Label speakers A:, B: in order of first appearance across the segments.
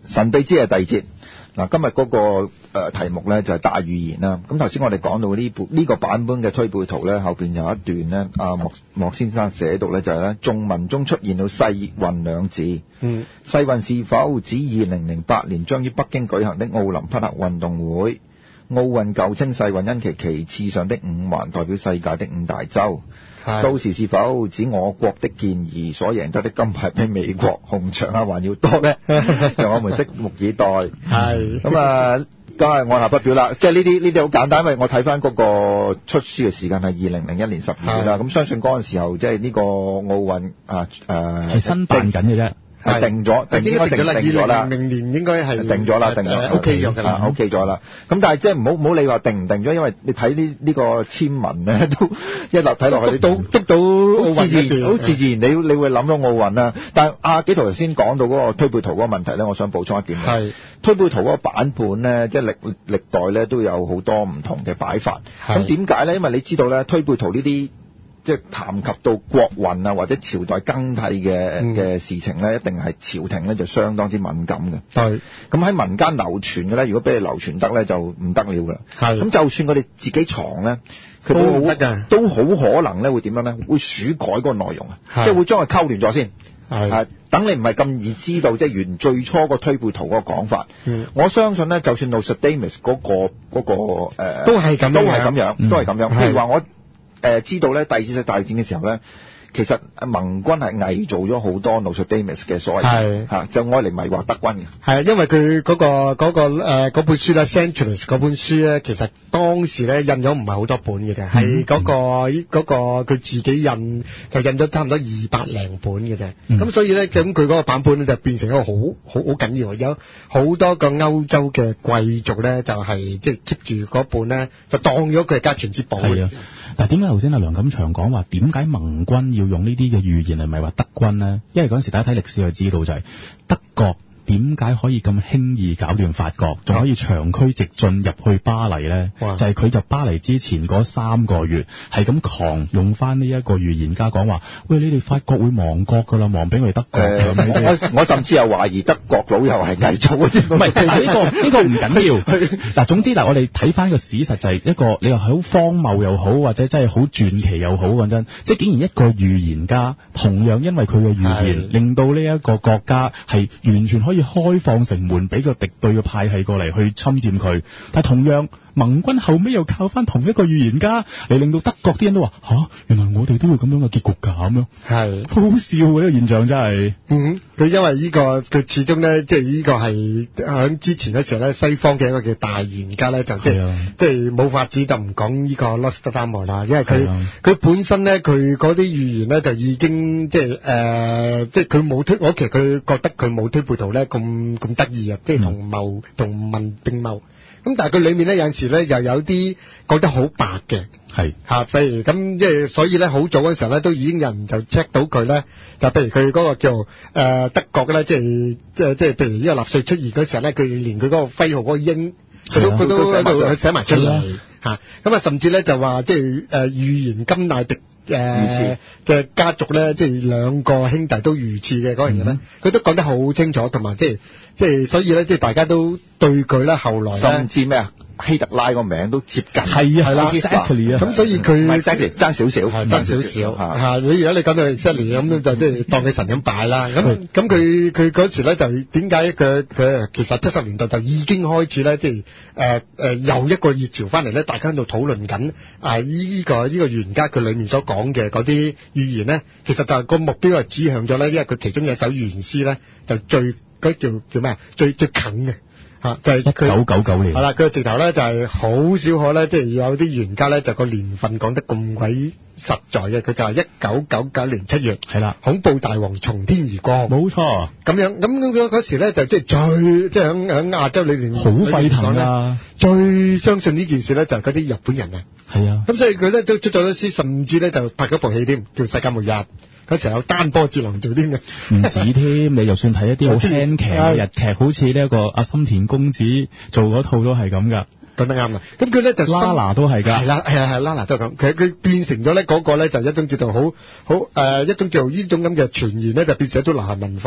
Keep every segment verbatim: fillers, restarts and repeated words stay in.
A: 神秘之夜第二節。嗱，今日嗰個誒題目咧就係大預言啦。咁頭先我哋講到呢部呢個版本嘅推背圖咧，後邊有一段咧，阿莫莫先生寫到咧就係咧，眾文中出現到世運兩字。
B: 嗯，
A: 世運是否指二零零八年將於北京舉行的奧林匹克運動會？奧運舊稱世運，因其旗幟上的五環代表世界的五大洲。到時是否指我國的健兒所贏得的金牌比美國紅場啊還要多呢？就我們拭目以待。係咁啊，梗係按下不表啦。即係呢啲呢啲好簡單，因為我睇翻嗰個出書嘅時間係二零零一年十二月啦。咁相信嗰陣時候即係呢個奧運啊誒
C: 係新辦緊嘅啫。
A: 係定咗，定應該定定咗啦。
B: 二零零零年應該係
A: 定咗啦，定咗
B: OK 咗㗎啦
A: ，OK 咗啦。咁但係即係唔好唔好理話定唔定咗，因為你睇呢呢個簽文咧，都一立睇落去，
B: 督到督到奧運
A: 自然，好自然，你你會諗到奧運啦。但係阿紀陶頭先講到嗰個推背圖嗰個問題咧，我想補充一點。係推背圖嗰個版本咧，即係歷歷代咧都有好多唔同嘅擺法。咁點解咧？因為你知道咧，推背圖呢啲。即係談及到國運啊，或者朝代更替嘅嘅、嗯、事情咧，一定係朝廷咧就相當之敏感嘅。係咁喺民間流傳嘅咧，如果俾你流傳得咧，就唔得了㗎。係咁，就算佢哋自己藏咧，佢都好都好可能咧會點樣咧？會鼠改嗰個內容啊，即係會將佢溝亂咗先。係啊，等你唔係咁易知道，即係原最初個推背圖嗰個講法。嗯，我相信咧，就算 Nostradamus 嗰個嗰、嗰個、呃、
B: 都係咁，
A: 都係咁樣，
B: 嗯、
A: 都係咁樣。譬如話我。誒、呃、知道咧，第二次世界大戰嘅時候咧，其實盟軍係偽造咗好多 Nostradamus 嘅所謂係嚇，就愛嚟迷惑德軍嘅。係啊，因為佢嗰、嗰個嗰、嗰個誒、呃、本書咧 ，Centuries 嗰本書咧，其實當時咧印咗唔係好多本嘅啫，係嗰、嗯嗰個嗰、嗰個佢自己印就印咗差唔多二百零本嘅啫。咁、嗯、所以咧，咁佢嗰個版本咧就變成一個好好好緊要，有好多個歐洲嘅貴族咧就係即係 keep 住嗰本咧，就當咗佢係家傳之寶嘅。
C: 但係點解頭先阿梁錦祥講話點解盟軍要用呢啲嘅預言嚟迷惑德軍呢？因為嗰陣時大家睇歷史就知道就係德國點解可以咁輕易搞亂法國，仲可以長驅直進入去巴黎呢？就係、是、佢入巴黎之前嗰三個月係咁狂用翻呢一個預言家講話，喂，你哋法國會亡國噶啦，亡俾我哋德國。呃、
A: 我我甚至有懷疑德國佬又係偽造嘅，
C: 唔係呢個呢、這個唔緊要。嗱，總之嗱，我哋睇翻個史實就係一個你話好荒謬又好，或者真係好傳奇又好，講真，即係竟然一個預言家同樣因為佢嘅預言，令到呢一個國家係完全可以開放城門俾個敵對嘅派系過嚟去侵佔佢，但係同樣盟軍後尾又靠翻同一個預言家嚟令到德國啲人都話吓、啊，原來我哋都會咁樣嘅結局㗎咁樣，係好好笑嘅呢、這個現象真係。嗯，
B: 佢因為呢、這個佢始終咧，即係呢個係響之前嘅時候咧，西方嘅一個叫大預言家咧，就即係即係冇法子就唔講呢個 Nostradamus 啦，因為佢佢本身咧佢嗰啲預言咧就已經即係誒，即係佢冇推，我其實佢覺得佢冇推背圖咧咁咁得意啊，即係同謀同文並茂。咁但係佢裏面咧有陣時咧又有啲講得好白嘅，係嚇，譬如咁即係所以咧好早嗰陣時候咧都已經有人就 check 到佢咧，就譬如佢嗰個叫誒、呃、德國咧，即係即係即係譬如呢個納粹出現嗰時候咧，佢連佢嗰個徽號嗰個鷹，佢都佢都喺度寫埋出嚟嚇，咁啊甚至咧就話即係誒預言甘迺迪誒嘅家族咧，即係兩個兄弟都遇刺嘅嗰樣嘢咧，佢、嗯、都講得好清楚，同埋即係即係所以咧，即係大家都對佢咧後來
A: 甚至咩啊？希特拉個名都接近，
C: 係啊，係啦
B: exactly 啊，咁所以佢
A: exactly 爭少少，爭少少
B: 嚇。你如果你講到 exactly 咁就即係當佢神咁拜啦。咁咁佢佢嗰時咧就點解佢佢其實七十年代就已經開始咧，即係誒誒又一個熱潮翻嚟咧，大家喺度討論緊啊依、這個依、這個預言家佢裡面所講嘅嗰啲預言咧，其實就係個目標係指向咗咧，因為佢其中有一首預言詩咧就最嗰叫叫咩啊？最最近嘅。嚇，就係佢
C: 一九九九年
B: 係啦，佢直頭咧就係好少可咧，即係有啲預言家咧就個年份講得咁鬼實在嘅，佢就係一九九九年七月，係啦，恐怖大王從天而降，冇錯，咁樣咁嗰嗰時咧就即係最即係喺喺亞洲裏邊
C: 好沸騰啦，
B: 最相信呢件事咧就係嗰啲日本人啊，
C: 係啊，
B: 咁所以佢咧都出咗啲書，甚至咧就拍咗部戲添，叫《世界末日》。嗰時候有單波智能做啲嘅，
C: 唔止添。你就算睇一啲好輕劇嘅日劇，好似呢一個阿深田恭子做嗰套都係咁噶，
B: 講得啱啦。咁佢咧就
C: Lala 都係㗎，
B: 係啦，係啊係 Lala 都係咁。其實佢變成咗咧嗰個咧就一種叫做好好誒一種叫做呢種咁嘅傳言咧，就變成一種流行文化。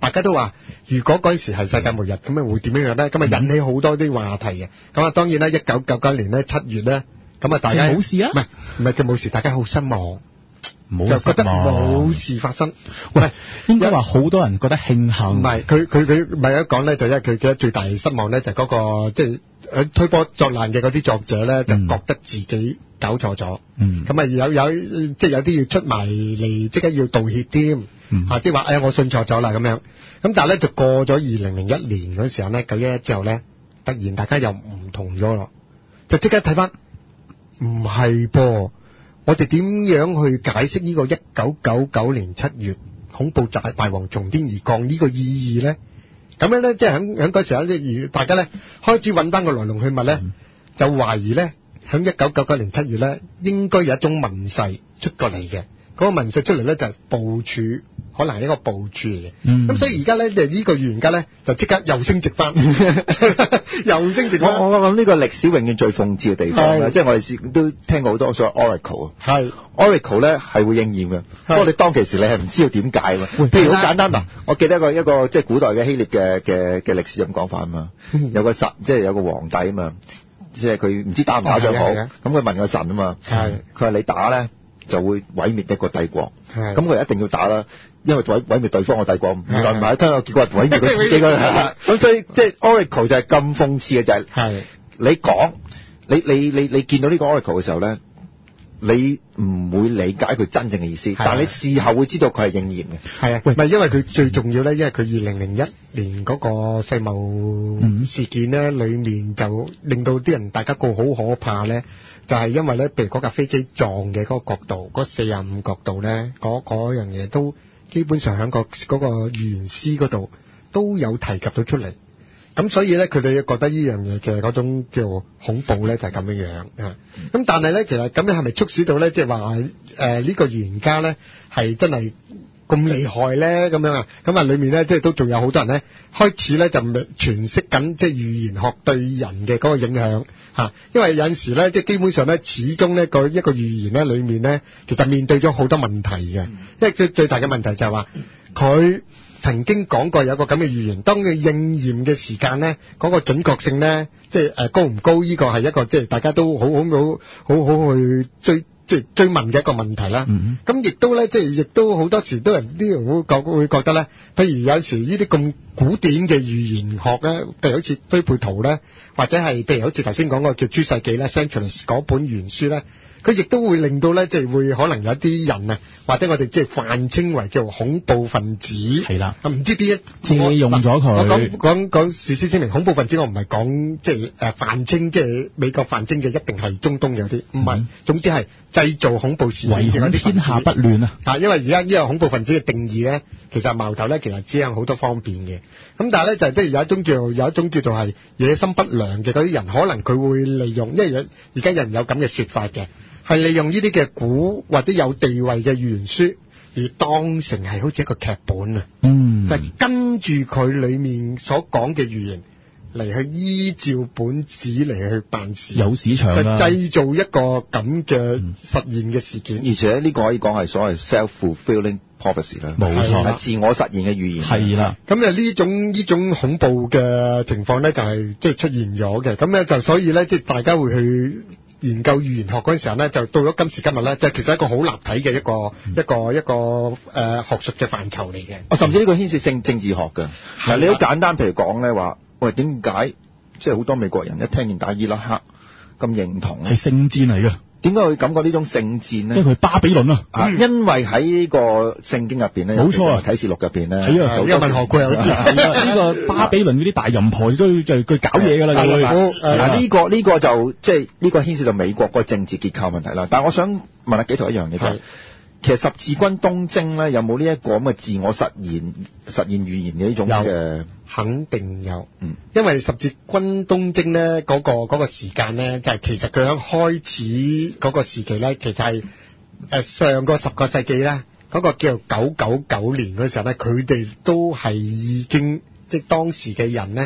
B: 大家都話，如果嗰陣時係世界末日，咁啊會點樣樣咧？咁啊引起好多啲話題嘅。咁啊當然啦，一九九九年咧七月咧，咁啊大家
C: 冇事啊？
B: 唔係唔係叫冇事，大家好失望。
C: 冇
B: 就覺得冇事發生，
C: 喂，應該話好多人覺得慶幸。
B: 唔係，佢佢佢咪一講咧，就因為佢嘅最大失望咧，就嗰、嗰個即係喺推波作難嘅嗰啲作者咧，就覺得自己搞錯咗。嗯，咁啊有有即係有啲要出埋嚟，即刻要道歉添。嗯，啊，即係話哎呀我信錯咗啦咁樣。咁但係咧就過咗二零零一年嗰時候咧，九一一之後咧，突然大家又唔同咗咯，就即刻睇翻，唔係噃。我哋點樣去解釋呢個一九九九年七月恐怖大大王從天而降呢個意義咧？咁樣咧，即係喺喺嗰時候咧，大家咧開始揾翻個來龍去脈咧，嗯、就懷疑咧，喺一九九九年七月咧，應該有一種民世出過嚟嘅。嗰、那個民世出嚟咧就係部署，可能係一個部署嚟嘅。咁、嗯、所以而家咧，就、這、呢個預言家咧就即刻又升值翻，又升值翻。
A: 我我諗呢個歷史永遠最諷刺嘅地方啦，即係我哋都聽過好多所謂 Oracle 啊，係 Oracle 咧係會應驗嘅。不過你當其時你係唔知道點解喎。譬如好簡單嗱，我記得一個一個即係古代嘅希臘嘅嘅嘅歷史咁講法啊嘛，有個神即係有個皇帝啊嘛，即係佢唔知打唔打仗好，咁佢問個神啊嘛，佢話你打咧就會毀滅一個帝國，咁佢一定要打啦，因為毀毀滅對方嘅帝國，原來唔係，聽個結果係毀滅佢自己嘅。咁所以即係 Oracle 就係咁諷刺嘅，就係、是、你講你你你你見到呢個 Oracle 嘅時候咧，你唔會理解佢真正嘅意思，但係你事後會知道佢係應驗嘅。係啊，唔係因為佢最重要咧，因為佢二零零一年嗰個世貿事件咧，裏面就令到啲人大家覺得好可怕咧。就係、是、因為咧，譬如嗰架飛機撞嘅嗰個角度，嗰四十五角度咧，嗰嗰樣嘢都基本上喺個嗰個預言師嗰度都有提及到出嚟。咁所以咧，佢哋覺得呢樣嘢嘅嗰種叫恐怖咧，就係咁樣樣啊。咁但係咧，其實咁樣係咪促使到咧，即係話誒呢個預言家咧係真係咁厲害咧？咁樣啊？咁啊，裏面咧即係都仲有好多人咧開始咧就詮釋緊即係預言學對人嘅嗰個影響嚇。因為有陣時咧，即係基本上咧，始終咧個一個預言咧裏面咧，其實面對咗好多問題嘅。因為最最大嘅問題就係話佢曾經講過有個咁嘅預言，當佢應驗嘅時間咧，嗰、那個準確性咧，即係誒高唔高？呢、這個係一個即係大家都好好好好好去追即係追問嘅一個問題啦。咁亦、嗯、都咧，即係亦都好多時都人啲人會覺會覺得咧，譬如有時呢啲咁古典嘅預言學咧，譬如好似推背圖咧，或者係譬如好似頭先講個叫《諸世紀》咧 ，Centuries 嗰本原書咧。佢亦都會令到咧，即係會可能有啲人啊，或者我哋即係泛稱為叫恐怖分子。係啦，唔知邊一借用咗佢。我講講講事先聲明，恐怖分子我唔係講即係誒泛稱，即係美國泛稱嘅一定係中東有啲，唔係、嗯。總之係製造恐怖事件嘅嗰啲天下不亂啊！啊，因為而家呢個恐怖分子嘅定義咧，其實矛頭咧其實指向好多方面嘅。咁但係咧就即係有一種叫有一種叫做係野心不良嘅嗰啲人，可能佢會利用，因為有而家人有咁嘅說法嘅。係利用呢啲嘅古或者有地位嘅預言書，而當成係好似一個劇本啊！嗯，就跟住佢裏面所講嘅預言嚟去依照本子嚟去辦事，有市場啦，就製造一個咁嘅實現嘅事件。嗯、而且呢個可以講係所謂 self-fulfilling prophecy 啦，冇錯，係自我實現嘅預言。係啦，咁啊呢種呢種恐怖嘅情況咧，就係即係出現咗嘅。咁咧就所以咧，即係大家會去研究預言學嗰陣時候咧，就到咗今時今日咧，就其實一個好立體嘅一個、嗯、一個一個誒、呃、學術嘅範疇嚟嘅。哦，甚至呢個牽涉性政治學嘅。係你好簡單，譬如講咧話，喂，點解即係好多美國人一聽見打伊拉克咁認同咧？係聖戰嚟嘅。點解會感覺呢種聖戰咧？因為佢巴比倫啊，啊嗯、因為喺呢個聖經入邊咧，冇錯啊，啟示錄入邊咧，係啊，有文學佢有知呢個巴比倫嗰啲大淫婆都就佢搞嘢噶啦，佢嗱呢個呢、這個就即係呢個牽涉到美國個政治結構問題啦。但係我想問下紀陶一樣嘢，就係其實十字軍東征咧有冇呢一個咁嘅自我實現實現預言嘅呢種嘅？肯定有，嗯，因為十字軍東征咧嗰、那個嗰、那個時間咧，就係、是、其實佢喺開始嗰個時期咧，其實係誒、呃、上個十個世紀咧，嗰、那個叫九九九年嗰時候咧，佢哋都係已經即係當時嘅人咧，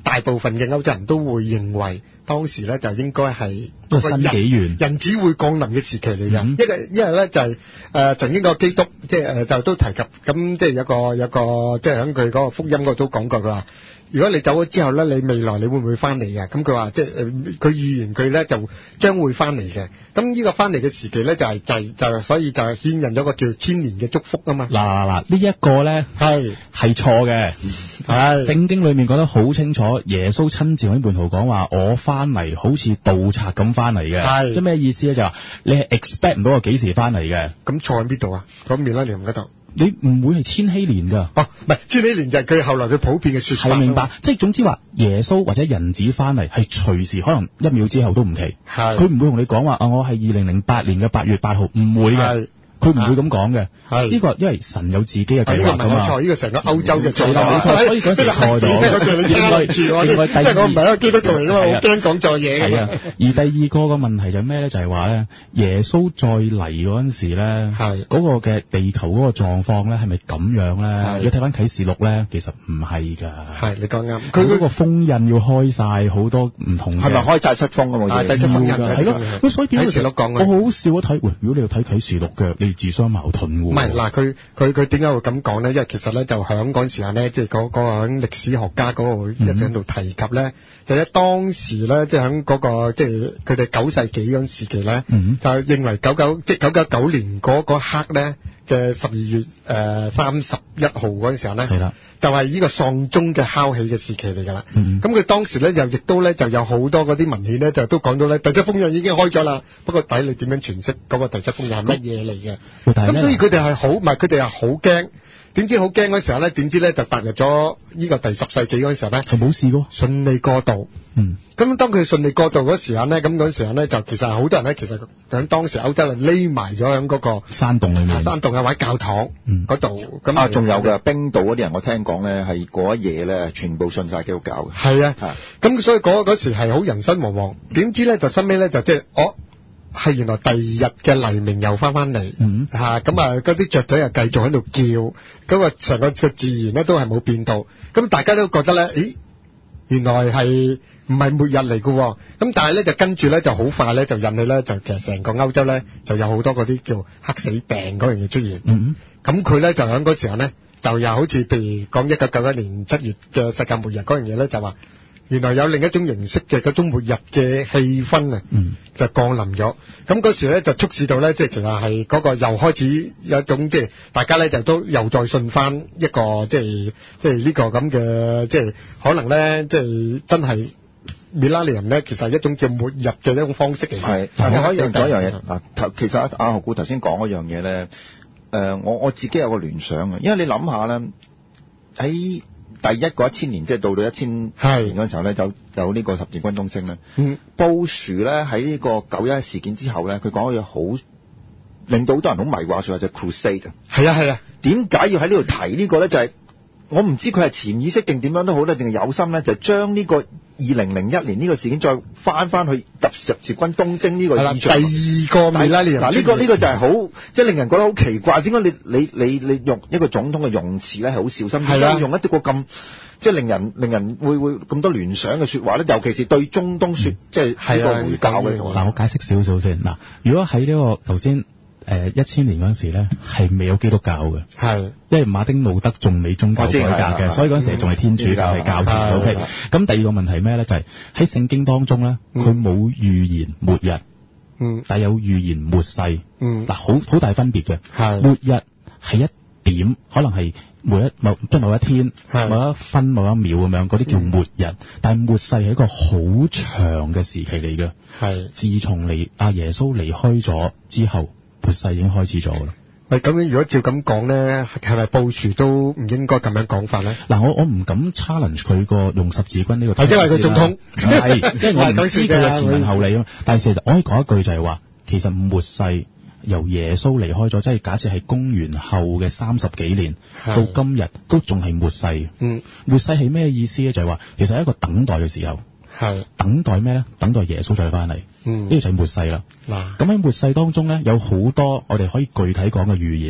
B: 大部分嘅歐洲人都會認為當時咧就應該係
C: 個新紀元
B: 人子會降臨嘅時期嚟嘅。
C: 嗯、
B: 一個因為咧就係、是、誒、呃、曾經個基督即係誒就都提及咁，即係有個有個即係喺佢嗰個福音嗰度都講過，佢話如果你走咗之後咧，你未來你會唔會翻嚟嘅？咁佢話即係誒佢預言佢咧就將會翻嚟嘅。咁呢個翻嚟嘅時期咧就係、是、就係、是、就係、是、所以就係牽引咗個叫千年嘅祝福啊嘛。
C: 嗱嗱嗱，呢一個咧係係錯嘅，係聖經裏面講得好清楚，耶穌親自同啲門徒講話，我翻嚟好似盜賊咁翻嚟嘅，係即係咩意思咧？就話你係 expect 唔到我幾時翻嚟嘅。
B: 咁錯喺邊度啊？咁米拉尼嗰度。
C: 你唔會係千禧年㗎。
B: 哦，唔係千禧年就係佢後來佢普遍嘅説法。係明白，
C: 即係總之話耶穌或者人子翻嚟係隨時可能一秒之後都唔奇。
B: 係。
C: 佢唔會同你講話啊，我係二零零八年嘅八月八號，唔會嘅。佢唔會咁講嘅。係。呢個因為神有自己嘅計劃㗎嘛。呢個唔係錯，呢個成個歐洲嘅錯。冇錯，所以嗰時錯咗。應該應該第二，
B: 即係我唔係一個基督徒嚟㗎嘛，我驚講錯嘢。
C: 係啊。而第二個個問題就係咩咧？就係話咧，耶穌再嚟嗰陣時咧，係嗰個嘅地球嗰個狀況咧，係咪咁樣咧？如果睇翻啟示錄咧，其實唔係㗎。係你講啱。佢嗰個封印要開晒好多唔同嘅。係咪開晒七封啊？係第七封印㗎。係咯。咁所以變咗啟示錄講嘅。我好笑一睇，喂！如果你要睇啟示錄嘅，你自相矛盾喎。唔係嗱，佢佢佢點解會咁講咧？因為其實咧就響嗰陣時間咧，即係嗰個響歷史學家嗰個一直喺度提及咧，就喺當時咧，即係響嗰個即係佢哋九世紀嗰陣時期咧，就認為九九即係九九九年嗰嗰刻咧嘅十二月誒三十一號嗰陣時候咧，係啦，就係呢個喪鐘嘅敲起嘅時期嚟㗎啦。咁佢當時咧就亦都咧就有好多嗰啲文獻咧就都講到咧第七封印已經開咗啦，不過睇你點樣詮釋嗰個第七封印係乜嘢嚟嘅。咁所以佢哋係好，唔係佢哋係好驚。點知好驚嗰時候咧？點知咧就踏入咗呢個第十世紀嗰陣時候咧，係冇事㗎，順利過渡。嗯。咁當佢順利過渡嗰時間咧，咁嗰陣時候咧就其實好多人咧，其實喺當時歐洲係匿埋咗喺嗰個山洞裏面，山洞啊或者教堂嗰度。咁啊，仲有嘅冰島嗰啲人，我聽講咧係嗰一夜咧全部信晒基督教嘅。係啊。係。咁所以嗰嗰時係好人心惶惶。點知咧就收尾咧就即係我。係原來第二日嘅黎明又翻翻嚟，吓咁啊嗰啲雀仔又繼續喺度叫，嗰、那個成個個自然咧都係冇變到，咁大家都覺得咧，咦，原來係唔係末日嚟嘅，咁但係咧就跟住咧就好快咧就引起咧就其實成個歐洲咧就有好多嗰啲叫黑死病嗰樣嘢出現，咁佢咧就喺嗰時候咧就又好似譬如講一九九一年七月嘅世界末日嗰樣嘢咧就話。原來有另一種形式嘅嗰種末日嘅氣氛啊，嗯、就降臨咗。咁嗰時咧就促使到咧，即係其實係嗰個又開始有一種即係大家咧就都又再信翻一個即係即係呢個咁嘅即係可能咧即係真係米拉尼人咧，其實係一種叫末日嘅一種方式嚟嘅。係，但係可以用咗一樣嘢啊。其實阿何故頭先講嗰樣嘢咧，誒、呃，我我自己有個聯想啊，因為你諗下咧喺。第一個一千年，即係到到一千年嗰陣時候咧，就有呢個十字軍東征咧。嗯，布殊咧喺呢個九一事件之後咧，佢講嘅嘢好令到好多人好迷惑，說話就 crusade。係啊係啊，點解要喺呢度提呢個咧？就係、是、我唔知佢係潛意識定點樣都好咧，定係有心咧，就將呢個二零零一年呢個事件再翻翻去十字軍東征呢個意象。第二個米拉尼嗱，呢個呢個就係好即係令人覺得好奇怪，點解你你你你用一個總統嘅用詞咧係好小心，點解用一啲個咁即係令人令人會會咁多聯想嘅說話咧？尤其是對中東說，即係呢個回教嘅。嗱，我解釋少少先。嗱，如果喺呢個頭先。誒一千年嗰陣時咧，係未有基督教嘅，係，因為馬丁路德仲未宗教改革嘅，所以嗰陣時仲係天主教係教團。O K，咁第二個問題咩咧？就係喺聖經當中咧，佢冇預言末日，嗯，但有預言末世，嗯，嗱，好好大分別嘅，係，末日係一點，可能係每一某即係某一天、某一分、某一秒咁樣，嗰啲叫末日。嗯、但係末世係一個好長嘅時期嚟嘅，係。自從嚟阿耶穌離開咗之後。末世已經開始咗啦。喂，咁樣如果照咁講咧，係咪布殊都唔應該咁樣講法咧？嗱，我我唔敢 challenge 佢個用十字軍呢個。係因為佢總統，係，因為我唔知佢嘅前文後理啊。但係其實我可以講一句就係話，其實末世由耶穌離開咗，即係假設係公元後嘅三十幾年到今日，都仲係末世。嗯，末世係咩意思咧？就係話，其實係一個等待嘅時候。係等待咩咧？等待耶穌再翻嚟，嗯，呢個就係末世啦。嗱，咁喺末世當中咧，有好多我哋可以具體講嘅預言，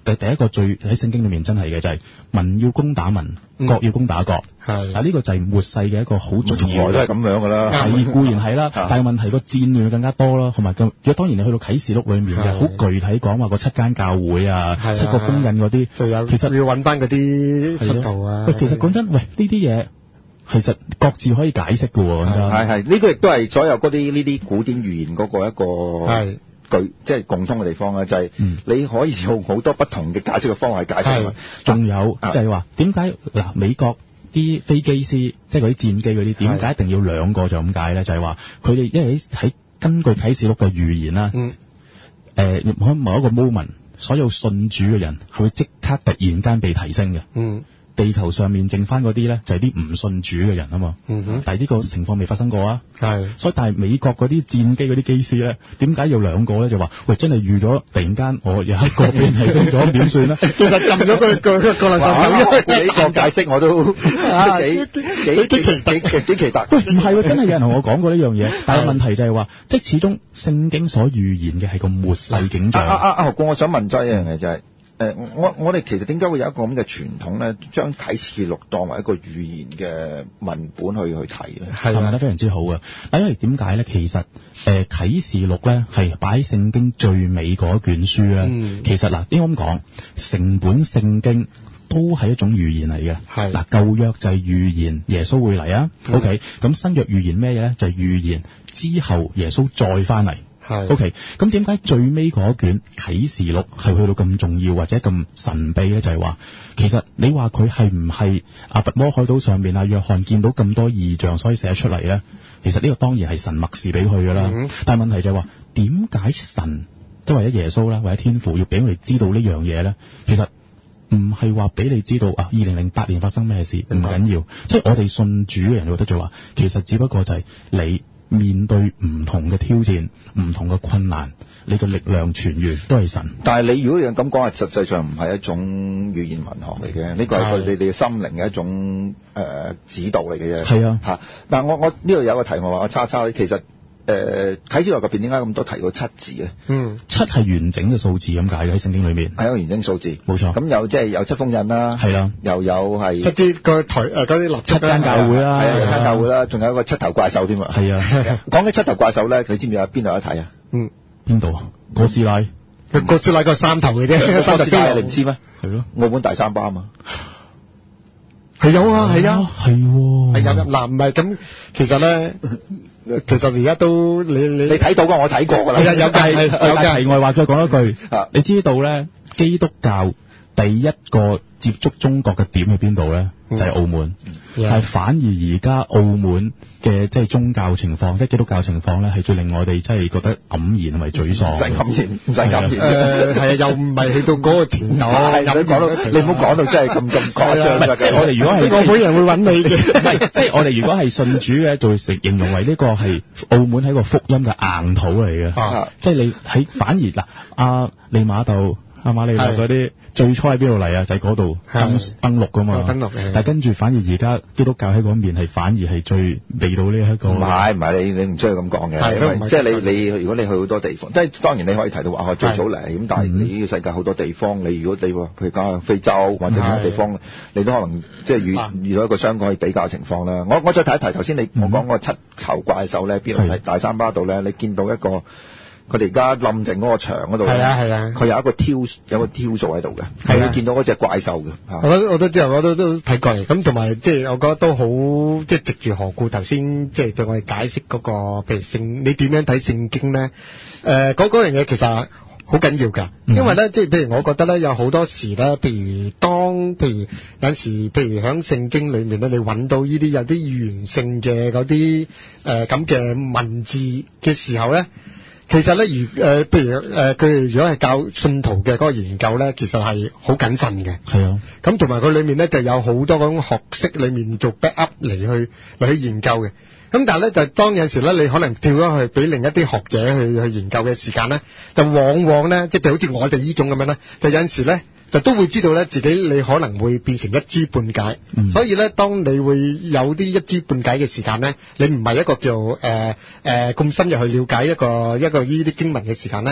C: 第第一個最喺聖經裏面真係嘅就係、是、民要攻打民，國要攻打國。係、嗯、啊，呢、這個就係末世嘅一個好重要。
A: 從來都係咁樣噶啦。
C: 係固然係啦，但係問題個戰亂更加多啦，同埋咁。如果當然你去到啟示錄裏面嘅好具體講話個七間教會啊，七個封印嗰啲，其實
B: 要揾翻嗰啲信徒啊。
C: 喂，其實講真，喂呢啲嘢。其實各自可以解釋嘅喎，
A: 係係呢個亦都係所有嗰啲呢啲古典語言嗰個一個係具即係共通嘅地方啦，就係、是、你可以用好多不同嘅解釋嘅方法去解釋。
C: 仲有就係話點解嗱美國啲飛機師即係嗰啲戰機嗰啲點解一定要兩個就咁解咧？就係話佢哋因為喺根據啟示錄嘅預言啦，誒、嗯，喺、呃、某一個 moment， 所有信主嘅人係會即刻突然間被提升嘅。嗯。地球上面剩翻嗰啲咧，就係啲唔信主嘅人啊嘛。嗯哼。但係呢個情況未發生過啊。係。所以但係美國嗰啲戰機嗰啲機師咧，點解要兩個咧？就話喂，真係預咗突然間我有一個俾人提升咗，點算咧？
B: 其實撳咗個個個個
A: 垃圾你個解釋我都幾幾幾幾幾幾奇特。
C: 喂，唔係喎，真係有人同我講過呢樣嘢。但係問題就係話，即係始終聖經所預言嘅係個末世景象。
A: 啊啊啊！何哥，我想問咗一樣嘢就係。誒、呃，我我哋其實點解會有一個咁嘅傳統咧？將啟示錄當為一個語言嘅文本去去睇咧，
C: 係問得非常之好嘅。但因為點解咧？其實誒、呃、啟示錄咧係擺喺聖經最尾嗰一卷書咧、嗯。其實嗱，應該咁講，成本聖經都係一種預言嚟嘅。係嗱，舊約就係預言耶穌會嚟啊。嗯、OK，咁新約預言咩嘢咧？就係、是、預言之後耶穌再翻嚟。係 OK，咁點解最尾嗰卷啟示錄係去到咁重要或者咁神秘咧？就係、是、話，其實你話佢係唔係阿拔摩海島上面阿約翰見到咁多異象，所以寫出嚟咧？其實呢個當然係神默示俾佢噶啦。嗯、但係問題就係話，點解神都為咗耶穌啦，或者天父要俾我哋知道呢樣嘢咧？其實唔係話俾你知道啊，二零零八年發生咩事唔緊要，即係我哋信主嘅人覺得就話，其實只不過就係你。面對唔同嘅挑戰、唔同嘅困難，你嘅力量泉源都係神。但係你如果你咁講，係實際上唔係一種語言文學嚟嘅，呢個係對你哋嘅心靈嘅一種誒、呃、指導嚟嘅啫。係啊，嚇！但係我我呢度有個題目話，我叉叉，其實誒啟示錄入邊點解咁多提過七字咧？嗯，七係完整嘅數字咁解嘅喺聖經裏面，係一個完整數字，冇錯。咁有即係有七封印啦，係啦，又有係七支個台誒嗰啲立七間教會啦，係啊，七間教會啦，仲有一個七頭怪獸添啊，係啊。講起七頭怪獸咧，你知唔知喺邊度有得睇啊？嗯，邊度啊？哥斯拉，哥斯拉個三頭嘅啫，三頭邊你唔知咩？係咯，澳門大三巴啊嘛。係有啊，係啊，係係有嗱，唔係咁，其實咧，其實而家都你你你睇到噶，我睇過噶啦，有有嘅，有嘅。題外話再講一句，你知道咧，基督教第一個接觸中國嘅點喺邊度咧？就係、是、澳門，係、嗯、反而而家澳門嘅即係宗教情況，即係基督教情況咧，係最令我哋真係覺得黯然同埋沮喪。唔使黯然，唔使黯然。誒係啊，又唔係去到嗰個程度。係咁講到，你唔好講到真係咁咁誇張。即係我哋如果係，我本人會揾你嘅。唔係，即係我哋如果係信主嘅，就會形容為呢個係澳門係一個福音嘅硬土嚟嘅。啊、即係你喺反而嗱，阿利瑪竇。阿瑪利亞嗰啲最初喺邊度嚟啊？就係嗰度登登陸噶嘛。登陸嘅。但係跟住反而而家基督教喺嗰邊係反而係最嚟到呢一個。唔係唔係，你你唔需要咁講嘅。係即係你你如果你去好多地方，即係當然你可以提到話我最早嚟咁，但係你呢個世界好多地方，你如果你話譬如講非洲或者其他地方，你都可能即係遇遇到一個相關可以比較情況啦。我我再提一提頭先你我講個七頭怪獸咧，邊度係大三巴度咧？你見到一個。佢哋而家冧剩嗰個牆嗰度，係啊係啊，佢有一個挑有個挑數喺度嘅，係啊，見到嗰隻怪獸嘅。我覺得我都之後我都都睇過嚟，咁同埋即係我覺得都好即係藉住何故頭先即係對我哋解釋嗰個，譬如聖你點樣睇聖經咧？誒嗰嗰樣嘢其實好緊要㗎，因為咧即係譬如我覺得咧有好多時咧，譬如當譬如有陣時譬如喺聖經裏面咧，你揾到呢啲有啲語言性嘅嗰啲誒咁嘅文字嘅時候咧。其實咧，如誒、呃，譬如誒，佢、呃、哋如果係教信徒嘅嗰個研究咧，其實係好謹慎嘅。係啊，咁同埋佢裏面咧就有好多嗰種學識裏面做 back up 嚟去嚟去研究嘅。咁但係咧就當有陣時咧，你可能跳咗去俾另一啲學者去去研究嘅時間咧，就往往咧，即係譬如好似我哋呢種咁樣咧，就有陣時咧。就都會知道咧，自己你可能會變成一知半解，嗯、所以咧，當你會有啲一知半解嘅時間咧，你唔係一個叫誒誒咁深入去了解一個一個呢啲經文嘅時間咧，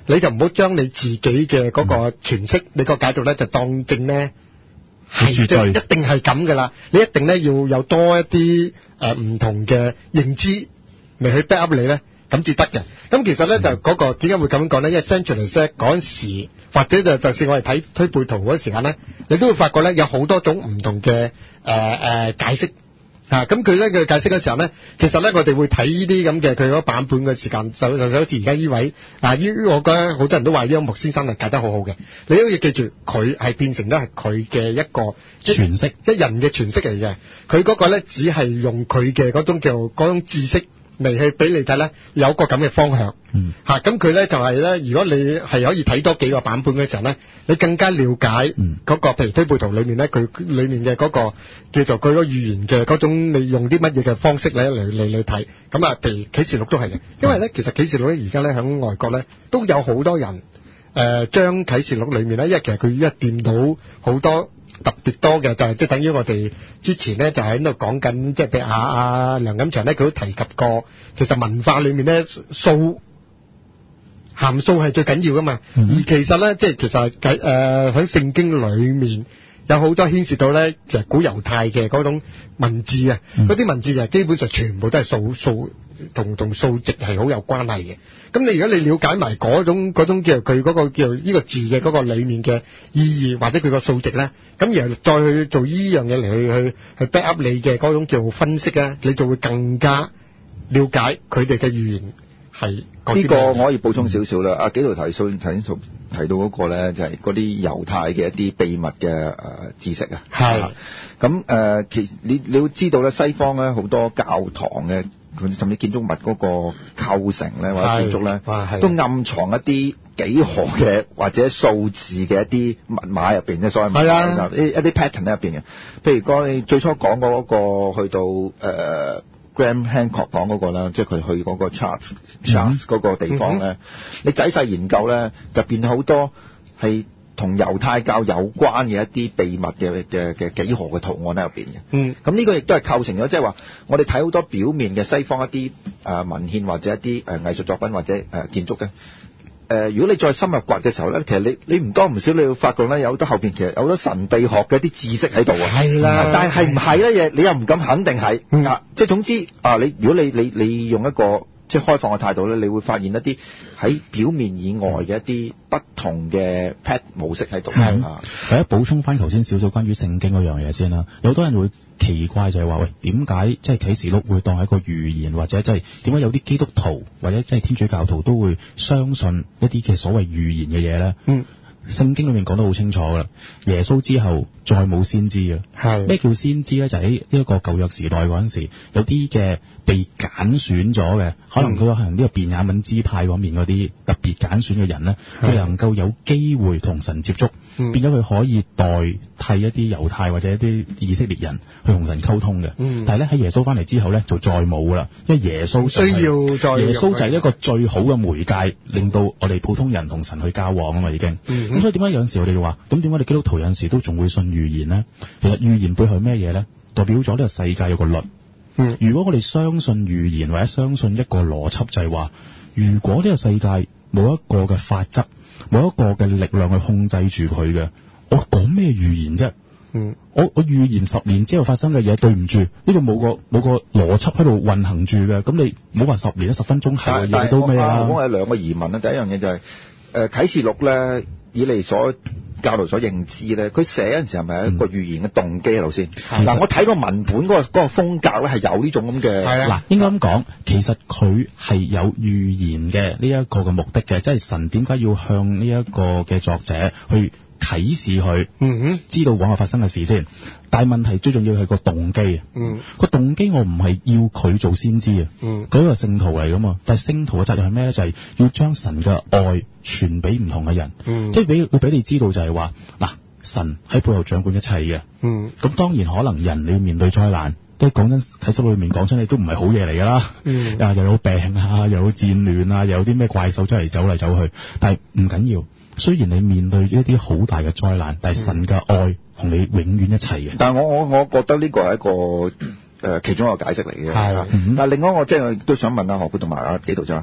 B: 你就唔好將你自己嘅嗰個詮釋、嗯、你個解讀咧就當正咧係絕對一定係咁噶啦，你一定咧要有多一啲誒唔同嘅認知嚟去 back up 你咧，咁至得嘅。咁其實咧、嗯、就嗰個點解會咁樣講咧？因為 centralist 嗰陣時或者就就算我哋睇推背圖嗰時間咧，你都會發覺咧有好多種唔同嘅誒誒解釋。啊，咁佢咧佢解釋嘅時候咧，其實咧我哋會睇呢啲咁嘅佢嗰個版本嘅時間，就就好似而家呢位嗱，呢我覺得好多人都話呢個木先生係解得好好嘅。你都要記住，佢係變成咗係佢嘅一個
C: 詮釋，
B: 即係人嘅詮釋嚟嘅。佢嗰個咧只係用佢嘅嗰種叫嗰種知識嚟去俾你睇咧，有個咁嘅方向。嗯，嚇咁佢咧就係、是、咧，如果你係可以睇多幾個版本嘅時候咧，你更加了解嗰、嗯那個，譬如推背圖裏面咧，佢裏面嘅嗰、那個叫做佢個語言嘅嗰種，你用啲乜嘢嘅方式咧嚟嚟嚟睇。咁啊，譬如啟示錄都係嘅，因為咧其實啟示錄咧而家咧喺外國咧都有好多人誒將啟示錄裏面咧，因為其實佢一掂到好多。特別多嘅就係即係等於我哋之前咧就喺度講緊，即係譬如阿阿梁錦祥咧，佢都提及過，其實文化裏面咧數函數係最緊要噶嘛。嗯、而其實咧，即係其實誒喺聖經裏面有好多牽涉到咧，就係古猶太嘅嗰種文字啊，嗰啲、嗯、文字就基本上全部都係數數同同數值係好有關係嘅。咁你如果你了解埋嗰種嗰種叫佢嗰個叫呢個字嘅嗰個裏面嘅意義或者佢個數值咧，咁然後再去做呢樣嘢嚟去去去 back up 你嘅嗰種叫分析咧，你就會更加了解佢哋嘅語言係
A: 呢個。我可以補充少少啦。阿紀陶提數提提到嗰個咧，就係嗰啲猶太嘅一啲秘密嘅誒、呃、知識啊。係咁誒，其你你要知道咧，西方咧好多教堂嘅。佢甚至建築物嗰個構成咧，或者建築咧，都暗藏一啲幾何嘅或者數字嘅一啲密碼入邊嘅，所謂密碼一一啲 pattern 喺入邊嘅。譬如講你最初講嗰個去到誒、呃、Graham Hancock 講嗰個啦，即係佢去嗰個 Charles Charles 嗰個地方咧，嗯、你仔細研究咧，入邊好多係同猶太教有關嘅一啲秘密嘅嘅嘅幾何嘅圖案喺入邊嘅。嗯，咁呢個亦都係構成咗，即係話我哋睇好多表面嘅西方一啲誒、呃、文獻或者一啲誒、呃、藝術作品或者誒、呃、建築嘅。誒、呃，如果你再深入掘嘅時候咧，其實你你唔多唔少你會發覺咧，有好多後邊其實有好多神秘學嘅一啲知識喺度啊。係啦，但係係唔係咧？嘢你又唔敢肯定係。嗯、啊，即係總之啊，你如果你你你用一個即係開放嘅態度咧，你會發現一啲喺表面以外嘅一啲不同嘅 pat 模式喺度。係啊，
C: 第一補充翻頭先少少關於聖經嗰樣嘢先啦。有好多人會奇怪就係話，喂，點解即係啟示錄會當係一個預言，或者即係點解有啲基督徒或者即係天主教徒都會相信一啲嘅所謂預言嘅嘢咧？嗯。聖經裏面講得好清楚噶啦，耶穌之後再冇先知嘅。係咩叫先知咧？就喺呢一個舊約時代嗰陣時，有啲嘅被揀選咗嘅，可能佢可能呢個便雅憫支派嗰面嗰啲特別揀選嘅人咧，佢能夠有機會同神接觸，嗯、變咗佢可以代替一啲猶太或者一啲以色列人去同神溝通嘅。嗯、但係咧喺耶穌翻嚟之後咧，就再冇噶啦，因為耶穌需要再耶穌就係一個最好嘅媒介，令到我哋普通人同神去交往啊嘛，已經。嗯咁所以點解有陣時我哋話，咁點解我哋基督徒有陣時都仲會信預言呢？其實預言背後係咩嘢呢？代表咗呢個世界有個律。嗯。如果我哋相信預言或者相信一個邏輯，就係話，如果呢個世界冇一個嘅法則，冇一個嘅力量去控制住佢嘅，我講咩預言啫？嗯。我我預言十年之後發生嘅嘢，對唔住，呢度冇個冇個邏輯喺度運行住嘅。咁你唔好話十年十分鐘後嘅嘢都咩啊？
A: 我有兩個疑問啦。第一樣嘢就係、是，誒、呃、啟示錄咧。以嚟所教導所認知咧，佢寫嗰陣時係咪一個預言嘅動機喺度先？嗱、嗯，我睇個文本嗰、嗰個嗰、嗰個風格咧係有呢種咁嘅。係
C: 啊，嗱，應該咁講，其實佢係有預言嘅呢一個嘅目的嘅，即係神點解要向呢一個嘅作者去啟示佢，嗯哼，知道往後發生嘅事先。但係問題最重要係個動機啊，嗯，個動機我唔係要佢做先知啊，嗯，佢係個聖徒嚟噶嘛，但係聖徒嘅責任係咩咧？就係、是、要將神嘅愛傳俾唔同嘅人，嗯，即係俾要俾你知道就係話，嗱，神喺背後掌管一切嘅，嗯，咁當然可能人你要面對災難，即係講真喺心裏面講出嚟都唔係好嘢嚟噶啦，嗯，啊又有病啊，又有戰亂啊，又有啲咩怪獸出嚟走嚟走去，但係唔緊要。雖然你面對一啲好大嘅災難，但係神嘅愛同你永遠一齊嘅。
A: 但係我我我覺得呢個係一個誒、呃、其中一個解釋嚟嘅。係。但係另外我即係都想問阿何佩同埋阿紀陶就話，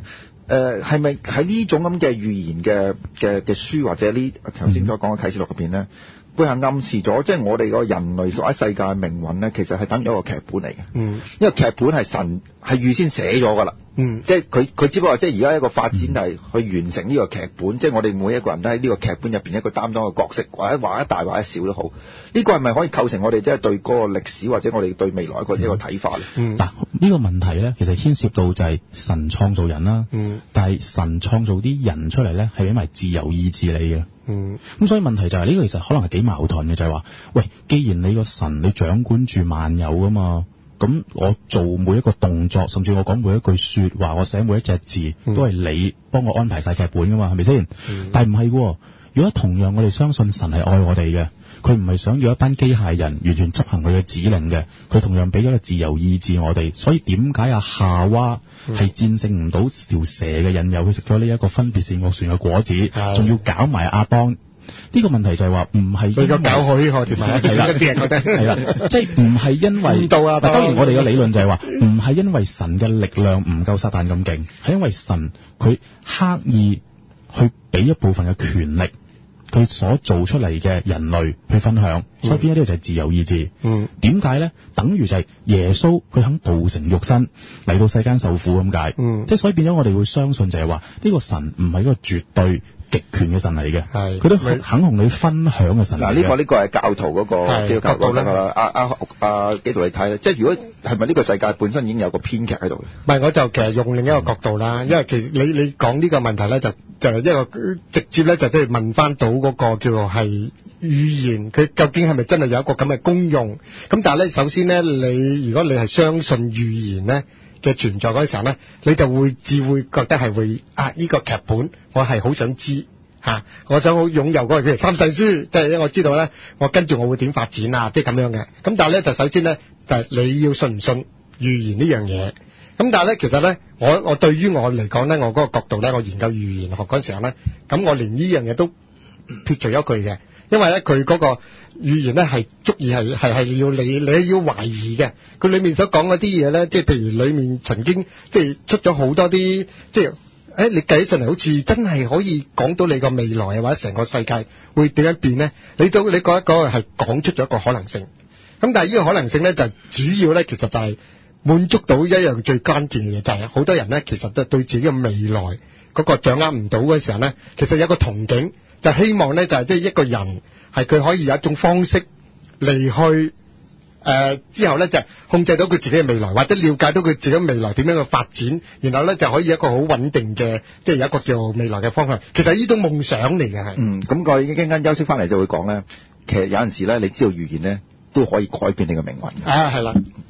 A: 誒係咪喺呢種咁嘅預言嘅嘅嘅書或者呢頭先所講嘅啟示錄入邊咧，背後暗示咗即係我哋個人類所喺世界嘅命運咧，其實係等於一個劇本嚟嘅。嗯，因為劇本係神係預先寫咗㗎啦。嗯，即係佢佢只不過即係而家一個發展係去完成呢個劇本，嗯、即係我哋每一個人都喺呢個劇本入邊一個擔當嘅角色，或者畫一大畫一小都好。呢、這個係咪可以構成我哋即係對嗰個歷史或者我哋對未來一個一個睇法咧？嗯，嗱呢、
C: 這個問題咧，其實牽涉到就係神創造人啦。嗯，但係神創造啲人出嚟咧，係因為自由意志嚟嘅。嗯，咁所以問題就係、是、呢、這個其實可能係幾矛盾嘅，就係、是、話，喂，既然你個神你掌管住萬有㗎嘛。咁我做每一個動作，甚至我講每一句說話，我寫每一隻字，嗯、都係你幫我安排晒劇本噶嘛，係咪先？嗯、但係唔係喎，如果同樣我哋相信神係愛我哋嘅，佢唔係想要一班機械人完全執行佢嘅指令嘅，佢同樣俾咗個自由意志我哋。所以點解阿夏娃係戰勝唔到條蛇嘅引誘，佢食咗呢一個分別善惡樹嘅果子，仲、嗯、要搞埋亞當？呢、這個問題就係話唔係佢個搞佢學條係啦，啲人覺得係啦，即係唔係因為到啊。當然我哋嘅理論就係話唔係因為神嘅力量唔夠撒旦咁勁，係因為神佢刻意去俾一部分嘅權力，佢所做出嚟嘅人類去分享，嗯、所以邊一啲就係自由意志。嗯，點解咧？等於就係耶穌佢肯道成肉身嚟到世間受苦咁解。嗯，即係所以變咗我哋會相信就係話呢個神唔係一個絕對極權嘅神嚟嘅，係佢都肯同你分享嘅神嚟嘅。嗱，呢個呢個係教徒嗰個基督教嗰個啦。阿阿阿紀陶你睇咧，即係如果係咪呢個世界本身已經有個編劇喺度嘅？唔係，我就其實用另一個角度啦，因為其實你你講呢個問題咧，就就係一個直接咧，就即係問翻到嗰個叫做係語言，佢究竟係咪真係有一個咁嘅功用？咁但係咧，首先咧，你如果你係相信語言咧嘅存在嗰陣時候咧，你就會只會覺得係會啊呢、這個劇本我係好想知吓、啊，我想好擁有嗰個譬如三世書，即係我知道咧，我跟住我會點發展啊，即係咁樣嘅。咁但係咧就首先咧就係、是、你要信唔信預言呢樣嘢。咁但係咧其實咧我我對於我嚟講咧，我嗰個角度咧，我研究預言學嗰陣時候咧，咁我連呢樣嘢都撇除咗佢嘅，因為咧佢嗰個語言咧係足以係係係要你你要懷疑嘅，佢裏面所講嗰啲嘢咧，即係譬如裏面曾經即係出咗好多啲即係誒，你計起上嚟好似真係可以講到你個未來啊，或者成個世界會點樣變咧？你都你覺得嗰個係講出咗一個可能性，咁但係呢個可能性咧就主要咧其實就係滿足到一樣最關鍵嘅嘢，就係好多人咧其實都對自己嘅未來嗰個掌握唔到嗰時候咧，其實有一個憧憬，就希望咧就係即係一個人係佢可以有一種方式嚟去誒、呃、之後咧就控制到佢自己嘅未來，或者了解到佢自己未來點樣去發展，然後咧就可以一個好穩定嘅即係有一個叫未來嘅方向。其實呢種夢想嚟嘅係。嗯，咁我已經陣間休息翻嚟就會講咧，其實有陣時咧你知道預言咧都可以改變你嘅命運。啊，係啦。